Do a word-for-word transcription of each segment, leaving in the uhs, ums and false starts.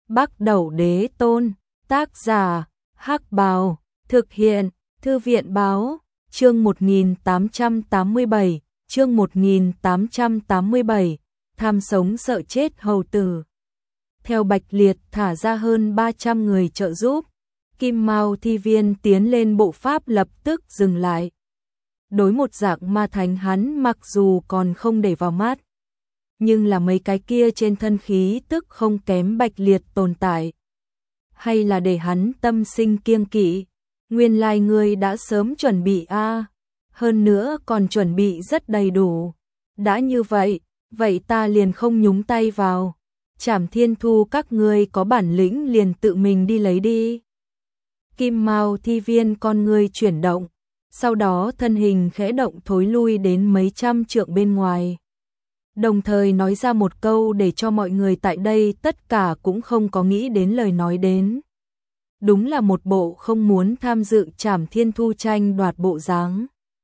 Bắc Đẩu Đế Tôn, tác giả, Hắc Bào, thực hiện, Thư viện Báo, chương một nghìn tám trăm tám mươi bảy, chương một nghìn tám trăm tám mươi bảy, tham sống sợ chết hầu tử. Theo Bạch Liệt thả ra hơn ba trăm người trợ giúp, Kim Mao Thi Viên tiến lên bộ pháp lập tức dừng lại. Đối một dạng ma thánh hắn mặc dù còn không để vào mắt, nhưng là mấy cái kia trên thân khí tức không kém Bạch Liệt tồn tại. Hay là để hắn tâm sinh kiêng kỵ, nguyên lai ngươi đã sớm chuẩn bị a, à, hơn nữa còn chuẩn bị rất đầy đủ. Đã như vậy, vậy ta liền không nhúng tay vào. Trảm Thiên Thu các ngươi có bản lĩnh liền tự mình đi lấy đi. Kim Mao Thi Viên con ngươi chuyển động, sau đó thân hình khẽ động thối lui đến mấy trăm trượng bên ngoài. Đồng thời nói ra một câu để cho mọi người tại đây tất cả cũng không có nghĩ đến lời nói đến. Đúng là một bộ không muốn tham dự Trảm Thiên Thu tranh đoạt bộ dáng.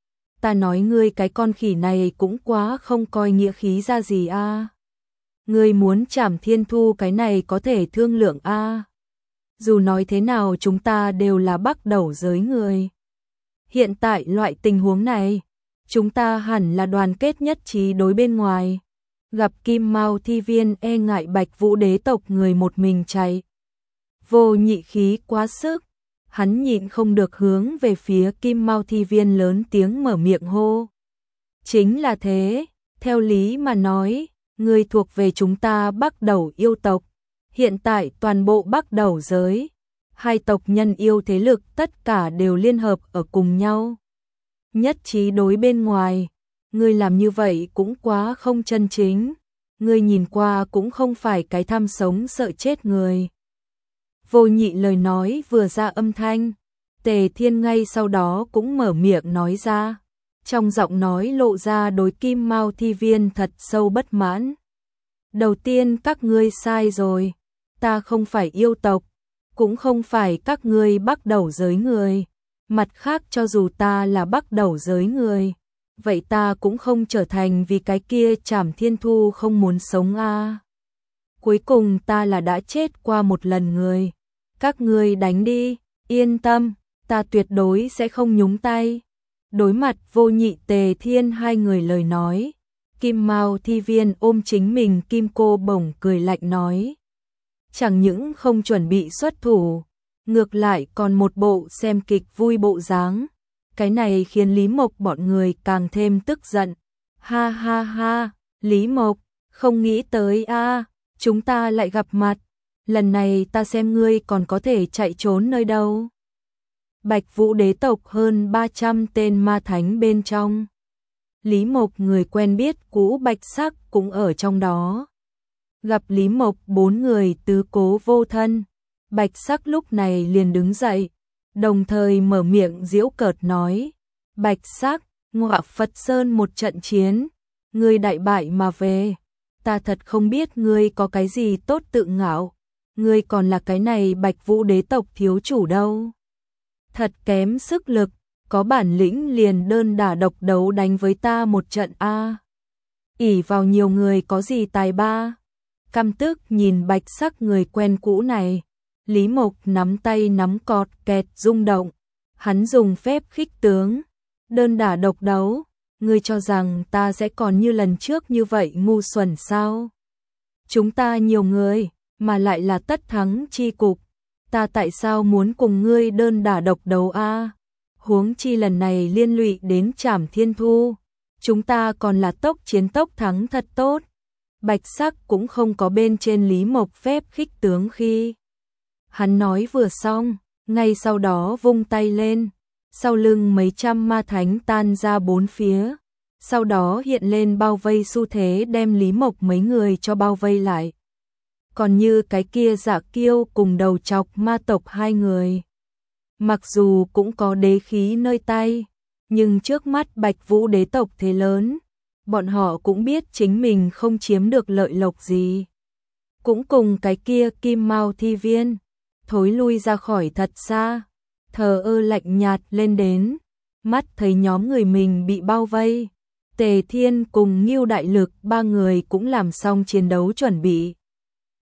Ta nói ngươi cái con khỉ này cũng quá không coi nghĩa khí ra gì a. À. Ngươi muốn Trảm Thiên Thu cái này có thể thương lượng a. À. Dù nói thế nào chúng ta đều là Bắc Đẩu giới người. Hiện tại loại tình huống này, chúng ta hẳn là đoàn kết nhất trí đối bên ngoài. Gặp Kim Mao Thi Viên e ngại Bạch Vũ đế tộc người một mình chạy. Vô nhị khí quá sức, hắn nhịn không được hướng về phía Kim Mao Thi Viên lớn tiếng mở miệng hô. Chính là thế, theo lý mà nói, người thuộc về chúng ta Bắc Đẩu yêu tộc. Hiện tại toàn bộ Bắc Đẩu giới, hai tộc nhân yêu thế lực tất cả đều liên hợp ở cùng nhau. Nhất trí đối bên ngoài, ngươi làm như vậy cũng quá không chân chính, ngươi nhìn qua cũng không phải cái tham sống sợ chết người. Vô nhị lời nói vừa ra âm thanh, Tề Thiên ngay sau đó cũng mở miệng nói ra, trong giọng nói lộ ra đối Kim Mao Thi Viên thật sâu bất mãn. Đầu tiên các ngươi sai rồi, ta không phải yêu tộc, cũng không phải các ngươi Bắc Đẩu giới người. Mặt khác cho dù ta là Bắc Đẩu giới người, vậy ta cũng không trở thành vì cái kia Trảm Thiên Thu không muốn sống a. À. Cuối cùng ta là đã chết qua một lần người. Các ngươi đánh đi, yên tâm, ta tuyệt đối sẽ không nhúng tay. Đối mặt Vô Nhị Tề Thiên hai người lời nói, Kim Mao Thi Viên ôm chính mình kim cô bổng cười lạnh nói. Chẳng những không chuẩn bị xuất thủ, ngược lại còn một bộ xem kịch vui bộ dáng. Cái này khiến Lý Mộc bọn người càng thêm tức giận. Ha ha ha, Lý Mộc, không nghĩ tới a, à, chúng ta lại gặp mặt. Lần này ta xem ngươi còn có thể chạy trốn nơi đâu. Bạch Vũ đế tộc hơn ba trăm tên ma thánh bên trong. Lý Mộc người quen biết cũ Bạch Sắc cũng ở trong đó. Gặp Lý Mộc bốn người tứ cố vô thân, Bạch Sắc lúc này liền đứng dậy, đồng thời mở miệng giễu cợt nói. Bạch Sắc, Ngọa Phật Sơn một trận chiến, ngươi đại bại mà về, ta thật không biết ngươi có cái gì tốt tự ngạo, ngươi còn là cái này Bạch Vũ đế tộc thiếu chủ đâu. Thật kém sức lực, có bản lĩnh liền đơn đả độc đấu đánh với ta một trận a. À. ỷ vào nhiều người có gì tài ba. Căm tức nhìn Bạch Sắc người quen cũ này, Lý Mộc nắm tay nắm cọt kẹt rung động, hắn dùng phép khích tướng, đơn đả độc đấu, ngươi cho rằng ta sẽ còn như lần trước như vậy ngu xuẩn sao? Chúng ta nhiều người, mà lại là tất thắng chi cục, ta tại sao muốn cùng ngươi đơn đả độc đấu a? À? Huống chi lần này liên lụy đến Trảm Thiên Thu, chúng ta còn là tốc chiến tốc thắng thật tốt. Bạch Sắc cũng không có bên trên Lý Mộc phép khích tướng khi. Hắn nói vừa xong, ngay sau đó vung tay lên, sau lưng mấy trăm ma thánh tan ra bốn phía, sau đó hiện lên bao vây xu thế đem Lý Mộc mấy người cho bao vây lại. Còn như cái kia Dạ Kiêu cùng đầu chọc ma tộc hai người, mặc dù cũng có đế khí nơi tay, nhưng trước mắt Bạch Vũ đế tộc thế lớn, bọn họ cũng biết chính mình không chiếm được lợi lộc gì. Cũng cùng cái kia Kim Mao Thi Viên, thối lui ra khỏi thật xa, thờ ơ lạnh nhạt lên đến, mắt thấy nhóm người mình bị bao vây. Tề Thiên cùng Ngưu Đại Lực ba người cũng làm xong chiến đấu chuẩn bị.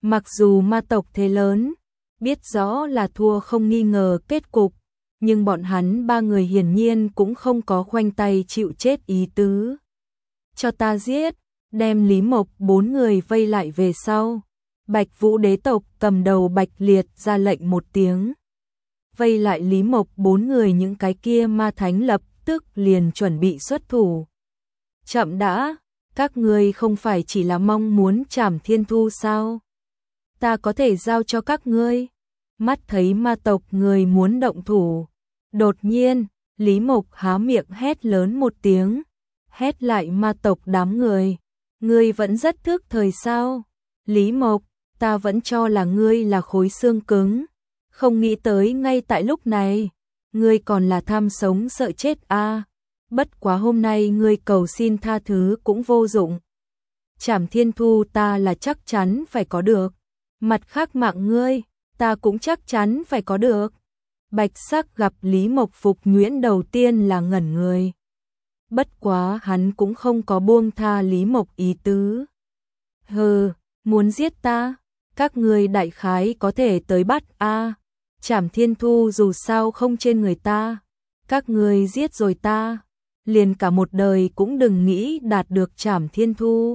Mặc dù ma tộc thế lớn, biết rõ là thua không nghi ngờ kết cục, nhưng bọn hắn ba người hiển nhiên cũng không có khoanh tay chịu chết ý tứ. Cho ta giết, đem Lý Mộc bốn người vây lại về sau. Bạch Vũ đế tộc cầm đầu Bạch Liệt ra lệnh một tiếng. Vây lại Lý Mộc bốn người, những cái kia ma thánh lập tức liền chuẩn bị xuất thủ. Chậm đã, các ngươi không phải chỉ là mong muốn Trảm Thiên Thu sao? Ta có thể giao cho các ngươi. Mắt thấy ma tộc người muốn động thủ. Đột nhiên, Lý Mộc há miệng hét lớn một tiếng. Hét lại ma tộc đám người. Ngươi vẫn rất thức thời sao? Lý Mộc, ta vẫn cho là ngươi là khối xương cứng. Không nghĩ tới ngay tại lúc này, ngươi còn là tham sống sợ chết a. À, bất quá hôm nay ngươi cầu xin tha thứ cũng vô dụng. Trảm Thiên Thu ta là chắc chắn phải có được. Mặt khác mạng ngươi, ta cũng chắc chắn phải có được. Bạch Sắc gặp Lý Mộc phục nhuyễn đầu tiên là ngẩn người. Bất quá hắn cũng không có buông tha Lý Mộc ý tứ. Hừ, muốn giết ta, các ngươi đại khái có thể tới bắt a. À, Trảm Thiên Thu dù sao không trên người ta, các ngươi giết rồi ta, liền cả một đời cũng đừng nghĩ đạt được Trảm Thiên Thu.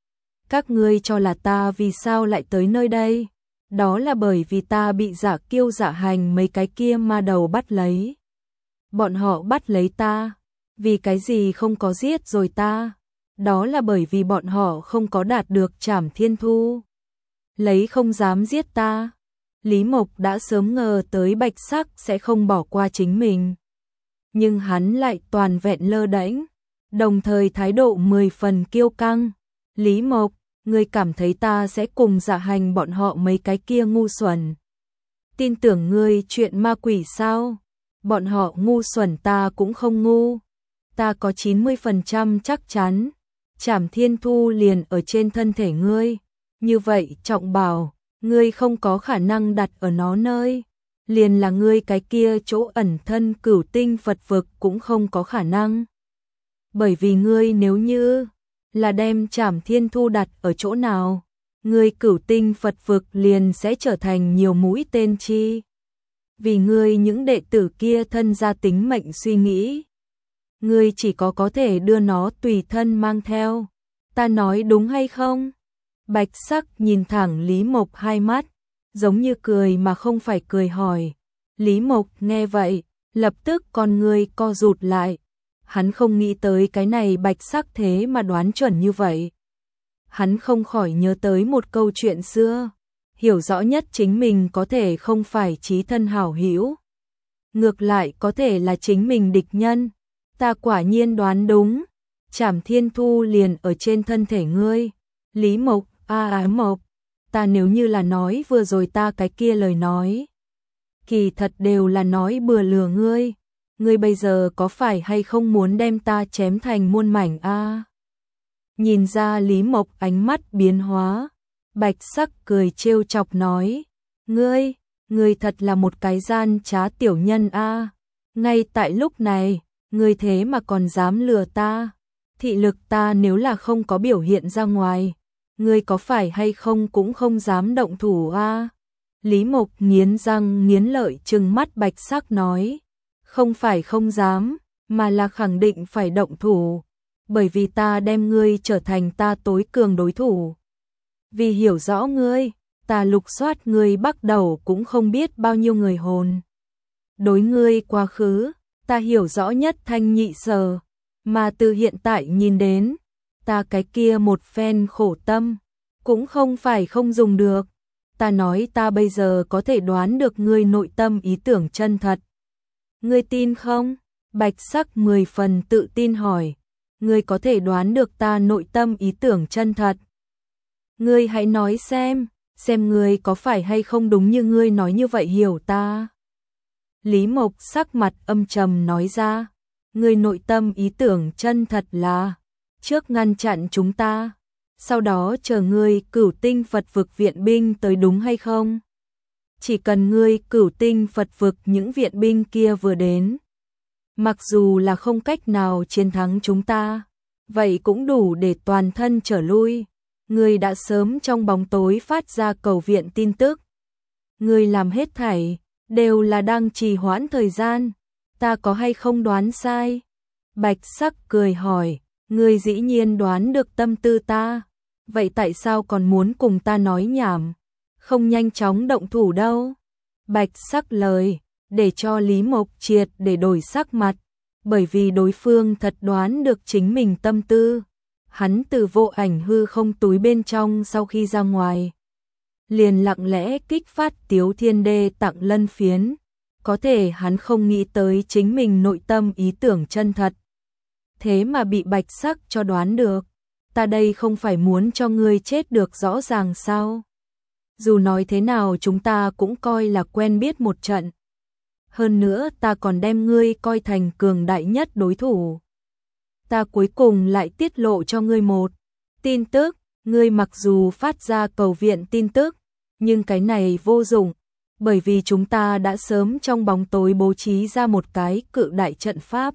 Các ngươi cho là ta vì sao lại tới nơi đây? Đó là bởi vì ta bị Giả Kiêu Giả Hành mấy cái kia ma đầu bắt lấy. Bọn họ bắt lấy ta, vì cái gì không có giết rồi ta? Đó là bởi vì bọn họ không có đạt được Trảm Thiên Thu. Lấy không dám giết ta. Lý Mộc đã sớm ngờ tới Bạch Sắc sẽ không bỏ qua chính mình. Nhưng hắn lại toàn vẹn lơ đễnh, đồng thời thái độ mười phần kiêu căng. Lý Mộc, ngươi cảm thấy ta sẽ cùng Giả Hành bọn họ mấy cái kia ngu xuẩn? Tin tưởng ngươi chuyện ma quỷ sao? Bọn họ ngu xuẩn ta cũng không ngu. Ta có chín mươi phần trăm chắc chắn, Trảm Thiên Thu liền ở trên thân thể ngươi. Như vậy Trọng bảo, ngươi không có khả năng đặt ở nó nơi. Liền là ngươi cái kia chỗ ẩn thân Cửu Tinh Phật vực cũng không có khả năng. Bởi vì ngươi nếu như là đem Trảm Thiên Thu đặt ở chỗ nào, ngươi Cửu Tinh Phật vực liền sẽ trở thành nhiều mũi tên chi. Vì ngươi những đệ tử kia thân ra tính mệnh suy nghĩ, ngươi chỉ có có thể đưa nó tùy thân mang theo. Ta nói đúng hay không? Bạch Sắc nhìn thẳng Lý Mộc hai mắt, giống như cười mà không phải cười hỏi. Lý Mộc nghe vậy, lập tức con ngươi co rụt lại. Hắn không nghĩ tới cái này Bạch Sắc thế mà đoán chuẩn như vậy. Hắn không khỏi nhớ tới một câu chuyện xưa, hiểu rõ nhất chính mình có thể không phải chí thân hảo hữu, ngược lại có thể là chính mình địch nhân. Ta quả nhiên đoán đúng, Trảm Thiên Thu liền ở trên thân thể ngươi. Lý Mộc, a à, Mộc, ta nếu như là nói vừa rồi ta cái kia lời nói, kỳ thật đều là nói bừa lừa ngươi. Ngươi bây giờ có phải hay không muốn đem ta chém thành muôn mảnh a? À? Nhìn ra Lý Mộc ánh mắt biến hóa, Bạch Sắc cười trêu chọc nói, ngươi, ngươi thật là một cái gian trá tiểu nhân a. À? Ngay tại lúc này, ngươi thế mà còn dám lừa ta. Thị lực ta nếu là không có biểu hiện ra ngoài, ngươi có phải hay không cũng không dám động thủ a. À? Lý Mộc nghiến răng nghiến lợi trừng mắt Bạch Sắc nói, không phải không dám, mà là khẳng định phải động thủ, bởi vì ta đem ngươi trở thành ta tối cường đối thủ. Vì hiểu rõ ngươi, ta lục soát ngươi bắt đầu cũng không biết bao nhiêu người hồn. Đối ngươi quá khứ, ta hiểu rõ nhất thanh nhị sở, mà từ hiện tại nhìn đến, ta cái kia một phen khổ tâm, cũng không phải không dùng được. Ta nói ta bây giờ có thể đoán được ngươi nội tâm ý tưởng chân thật. Ngươi tin không? Bạch Sắc mười phần tự tin hỏi. Ngươi có thể đoán được ta nội tâm ý tưởng chân thật? Ngươi hãy nói xem, xem ngươi có phải hay không đúng như ngươi nói như vậy hiểu ta. Lý Mộc sắc mặt âm trầm nói ra, ngươi nội tâm ý tưởng chân thật là trước ngăn chặn chúng ta, sau đó chờ ngươi Cửu Tinh Phật vực viện binh tới đúng hay không? Chỉ cần ngươi Cửu Tinh Phật vực những viện binh kia vừa đến, mặc dù là không cách nào chiến thắng chúng ta, vậy cũng đủ để toàn thân trở lui. Ngươi đã sớm trong bóng tối phát ra cầu viện tin tức. Ngươi làm hết thảy, đều là đang trì hoãn thời gian. Ta có hay không đoán sai? Bạch Sắc cười hỏi, ngươi dĩ nhiên đoán được tâm tư ta. Vậy tại sao còn muốn cùng ta nói nhảm? Không nhanh chóng động thủ đâu. Bạch Sắc lời, để cho Lý Mộc Triệt để đổi sắc mặt. Bởi vì đối phương thật đoán được chính mình tâm tư. Hắn từ vô ảnh hư không túi bên trong sau khi ra ngoài. Liền lặng lẽ kích phát Tiếu Thiên Đê tặng lân phiến. Có thể hắn không nghĩ tới chính mình nội tâm ý tưởng chân thật. Thế mà bị Bạch Sắc cho đoán được. Ta đây không phải muốn cho ngươi chết được rõ ràng sao? Dù nói thế nào chúng ta cũng coi là quen biết một trận. Hơn nữa ta còn đem ngươi coi thành cường đại nhất đối thủ. Ta cuối cùng lại tiết lộ cho ngươi một tin tức. Ngươi mặc dù phát ra cầu viện tin tức, nhưng cái này vô dụng. Bởi vì chúng ta đã sớm trong bóng tối bố trí ra một cái cự đại trận pháp.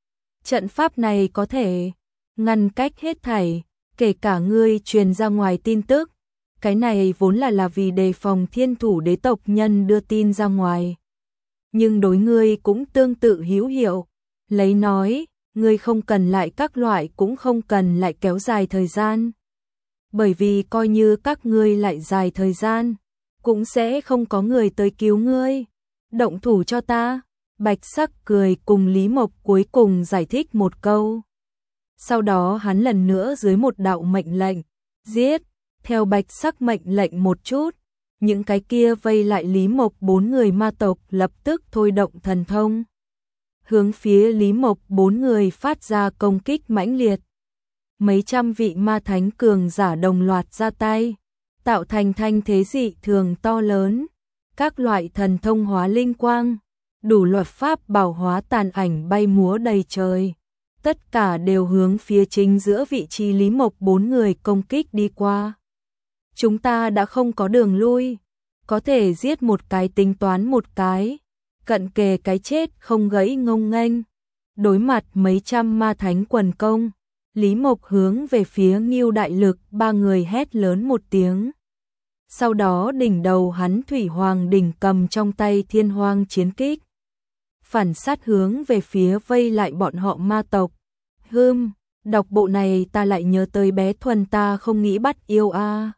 Trận pháp này có thể ngăn cách hết thảy, kể cả ngươi truyền ra ngoài tin tức. Cái này vốn là là vì đề phòng Thiên Thủ đế tộc nhân đưa tin ra ngoài. Nhưng đối ngươi cũng tương tự hữu hiệu. Lấy nói, ngươi không cần lại các loại cũng không cần lại kéo dài thời gian. Bởi vì coi như các ngươi lại dài thời gian, cũng sẽ không có người tới cứu ngươi. Động thủ cho ta. Bạch Sắc cười cùng Lý Mộc cuối cùng giải thích một câu. Sau đó hắn lần nữa dưới một đạo mệnh lệnh, giết. Theo Bạch Sắc mệnh lệnh một chút, những cái kia vây lại Lý Mộc bốn người ma tộc lập tức thôi động thần thông. Hướng phía Lý Mộc bốn người phát ra công kích mãnh liệt. Mấy trăm vị ma thánh cường giả đồng loạt ra tay, tạo thành thanh thế dị thường to lớn. Các loại thần thông hóa linh quang, đủ luật pháp bảo hóa tàn ảnh bay múa đầy trời. Tất cả đều hướng phía chính giữa vị trí Lý Mộc bốn người công kích đi qua. Chúng ta đã không có đường lui, có thể giết một cái tính toán một cái, cận kề cái chết không gãy ngông nghênh. Đối mặt mấy trăm ma thánh quần công, Lý Mộc hướng về phía Ngưu Đại Lực ba người hét lớn một tiếng. Sau đó đỉnh đầu hắn Thủy Hoàng đỉnh cầm trong tay Thiên Hoang chiến kích, phản sát hướng về phía vây lại bọn họ ma tộc. Hừm, đọc bộ này ta lại nhớ tới bé Thuần ta không nghĩ bắt yêu a.